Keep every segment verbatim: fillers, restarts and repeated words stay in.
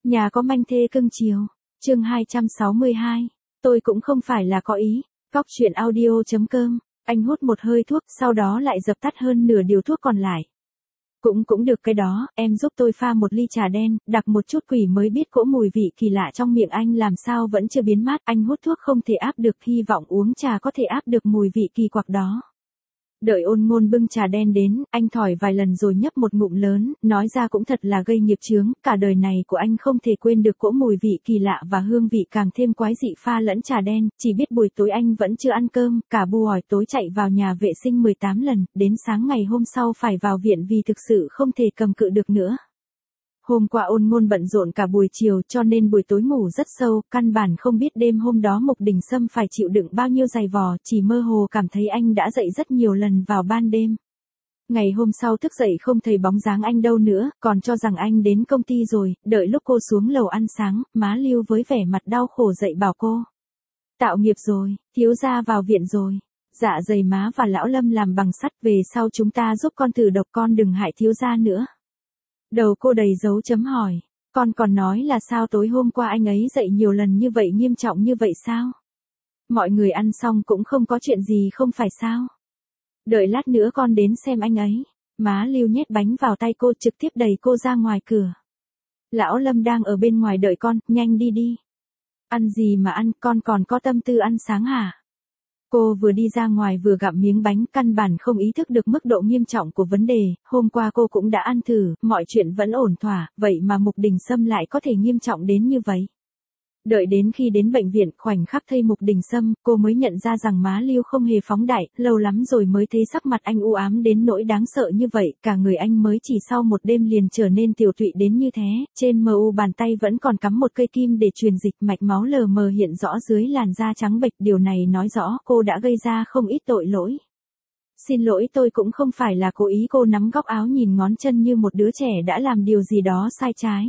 Nhà có manh thê cưng chiều. Chương hai trăm sáu mươi hai. Tôi cũng không phải là có ý. Cóc truyện audio.com. Anh hút một hơi thuốc, sau đó lại dập tắt hơn nửa điều thuốc còn lại. Cũng cũng được cái đó, em giúp tôi pha một ly trà đen, đặc một chút quỷ mới biết cỗ mùi vị kỳ lạ trong miệng anh làm sao vẫn chưa biến mát. Anh hút thuốc không thể áp được, hy vọng uống trà có thể áp được mùi vị kỳ quặc đó. Đợi Ôn Ngôn bưng trà đen đến, anh thỏi vài lần rồi nhấp một ngụm lớn, nói ra cũng thật là gây nghiệp chướng, cả đời này của anh không thể quên được cỗ mùi vị kỳ lạ và hương vị càng thêm quái dị pha lẫn trà đen, chỉ biết buổi tối anh vẫn chưa ăn cơm, cả buổi tối chạy vào nhà vệ sinh mười tám lần, đến sáng ngày hôm sau phải vào viện vì thực sự không thể cầm cự được nữa. Hôm qua Ôn Ngôn bận rộn cả buổi chiều cho nên buổi tối ngủ rất sâu, căn bản không biết đêm hôm đó Mục Đình Sâm phải chịu đựng bao nhiêu giày vò, chỉ mơ hồ cảm thấy anh đã dậy rất nhiều lần vào ban đêm. Ngày hôm sau thức dậy không thấy bóng dáng anh đâu nữa, còn cho rằng anh đến công ty rồi, đợi lúc cô xuống lầu ăn sáng, má Lưu với vẻ mặt đau khổ dậy bảo cô. Tạo nghiệp rồi, thiếu gia vào viện rồi. Dạ dày má và lão Lâm làm bằng sắt, về sau chúng ta giúp con thử độc, con đừng hại thiếu gia nữa. Đầu cô đầy dấu chấm hỏi, con còn nói là sao tối hôm qua anh ấy dậy nhiều lần như vậy, nghiêm trọng như vậy sao? Mọi người ăn xong cũng không có chuyện gì không phải sao? Đợi lát nữa con đến xem anh ấy. Má Lưu nhét bánh vào tay cô trực tiếp đẩy cô ra ngoài cửa. Lão Lâm đang ở bên ngoài đợi con, nhanh đi đi. Ăn gì mà ăn, con còn có tâm tư ăn sáng hả? Cô vừa đi ra ngoài vừa gặm miếng bánh, căn bản không ý thức được mức độ nghiêm trọng của vấn đề, hôm qua cô cũng đã ăn thử, mọi chuyện vẫn ổn thỏa, vậy mà Mục Đình Sâm lại có thể nghiêm trọng đến như vậy. Đợi đến khi đến bệnh viện, khoảnh khắc thấy Mục Đình Sâm, cô mới nhận ra rằng má Lưu không hề phóng đại, lâu lắm rồi mới thấy sắc mặt anh u ám đến nỗi đáng sợ như vậy, cả người anh mới chỉ sau một đêm liền trở nên tiều tụy đến như thế, trên mờ u bàn tay vẫn còn cắm một cây kim để truyền dịch, mạch máu lờ mờ hiện rõ dưới làn da trắng bệch, điều này nói rõ cô đã gây ra không ít tội lỗi. Xin lỗi, tôi cũng không phải là cố ý. Cô nắm góc áo nhìn ngón chân như một đứa trẻ đã làm điều gì đó sai trái.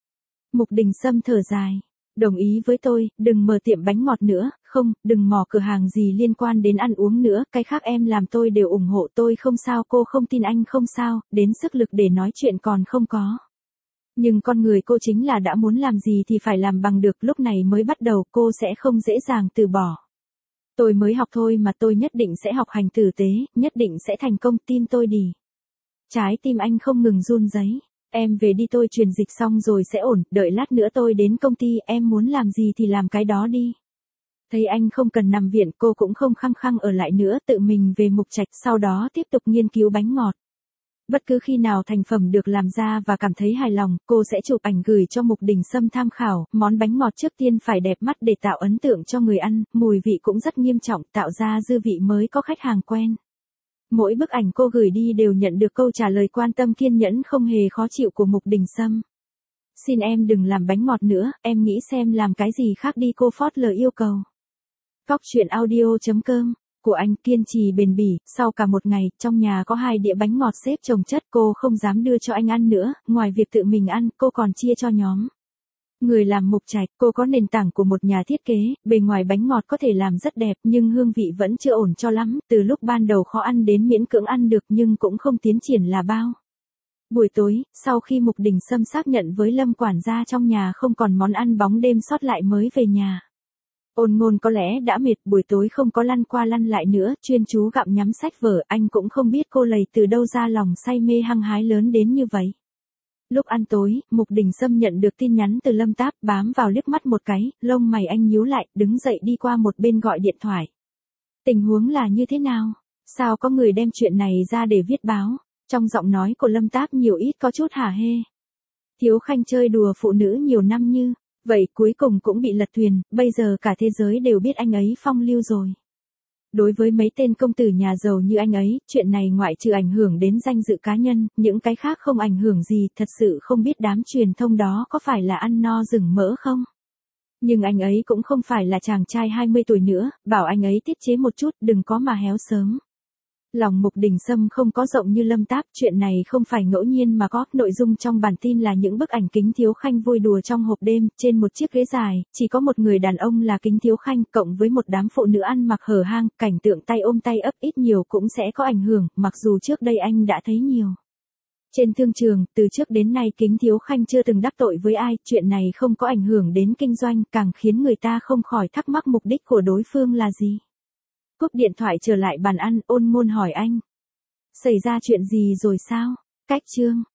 Mục Đình Sâm thở dài. Đồng ý với tôi, đừng mở tiệm bánh ngọt nữa, không, đừng mò cửa hàng gì liên quan đến ăn uống nữa, cái khác em làm tôi đều ủng hộ, tôi không sao. Cô không tin anh không sao, đến sức lực để nói chuyện còn không có. Nhưng con người cô chính là đã muốn làm gì thì phải làm bằng được, lúc này mới bắt đầu cô sẽ không dễ dàng từ bỏ. Tôi mới học thôi mà, tôi nhất định sẽ học hành tử tế, nhất định sẽ thành công, tin tôi đi. Trái tim anh không ngừng run rẩy. Em về đi, tôi truyền dịch xong rồi sẽ ổn, đợi lát nữa tôi đến công ty, em muốn làm gì thì làm cái đó đi. Thấy anh không cần nằm viện, cô cũng không khăng khăng ở lại nữa, tự mình về Mục Trạch, sau đó tiếp tục nghiên cứu bánh ngọt. Bất cứ khi nào thành phẩm được làm ra và cảm thấy hài lòng, cô sẽ chụp ảnh gửi cho Mục Đình Sâm tham khảo. Món bánh ngọt trước tiên phải đẹp mắt để tạo ấn tượng cho người ăn, mùi vị cũng rất nghiêm trọng, tạo ra dư vị mới có khách hàng quen. Mỗi bức ảnh cô gửi đi đều nhận được câu trả lời quan tâm kiên nhẫn không hề khó chịu của Mục Đình Sâm. Xin em đừng làm bánh ngọt nữa, em nghĩ xem làm cái gì khác đi, cô phớt lờ yêu cầu. Cóc truyện audio.com của anh kiên trì bền bỉ, sau cả một ngày, trong nhà có hai đĩa bánh ngọt xếp chồng chất, cô không dám đưa cho anh ăn nữa, ngoài việc tự mình ăn, cô còn chia cho nhóm. Người làm Mục Trạch, cô có nền tảng của một nhà thiết kế, bề ngoài bánh ngọt có thể làm rất đẹp nhưng hương vị vẫn chưa ổn cho lắm, từ lúc ban đầu khó ăn đến miễn cưỡng ăn được nhưng cũng không tiến triển là bao. Buổi tối, sau khi Mục Đình Sâm xác nhận với Lâm quản gia trong nhà không còn món ăn bóng đêm sót lại mới về nhà. Ôn Ngôn có lẽ đã mệt, buổi tối không có lăn qua lăn lại nữa, chuyên chú gặm nhắm sách vở, anh cũng không biết cô lầy từ đâu ra lòng say mê hăng hái lớn đến như vậy. Lúc ăn tối, Mục Đình Sâm nhận được tin nhắn từ Lâm Táp, bám vào liếc mắt một cái, lông mày anh nhíu lại, đứng dậy đi qua một bên gọi điện thoại. Tình huống là như thế nào? Sao có người đem chuyện này ra để viết báo? Trong giọng nói của Lâm Táp nhiều ít có chút hả hê. Thiếu Khanh chơi đùa phụ nữ nhiều năm như vậy cuối cùng cũng bị lật thuyền, bây giờ cả thế giới đều biết anh ấy phong lưu rồi. Đối với mấy tên công tử nhà giàu như anh ấy, chuyện này ngoại trừ ảnh hưởng đến danh dự cá nhân, những cái khác không ảnh hưởng gì, thật sự không biết đám truyền thông đó có phải là ăn no rừng mỡ không? Nhưng anh ấy cũng không phải là chàng trai hai mươi tuổi nữa, bảo anh ấy tiết chế một chút, đừng có mà héo sớm. Lòng Mục Đình Sâm không có rộng như Lâm Táp, chuyện này không phải ngẫu nhiên mà có, nội dung trong bản tin là những bức ảnh Kính Thiếu Khanh vui đùa trong hộp đêm, trên một chiếc ghế dài, chỉ có một người đàn ông là Kính Thiếu Khanh, cộng với một đám phụ nữ ăn mặc hở hang, cảnh tượng tay ôm tay ấp ít nhiều cũng sẽ có ảnh hưởng, mặc dù trước đây anh đã thấy nhiều. Trên thương trường, từ trước đến nay Kính Thiếu Khanh chưa từng đắc tội với ai, chuyện này không có ảnh hưởng đến kinh doanh, càng khiến người ta không khỏi thắc mắc mục đích của đối phương là gì. Cúp điện thoại trở lại bàn ăn, Ôn Ngôn hỏi anh. Xảy ra chuyện gì rồi sao? Cách chương.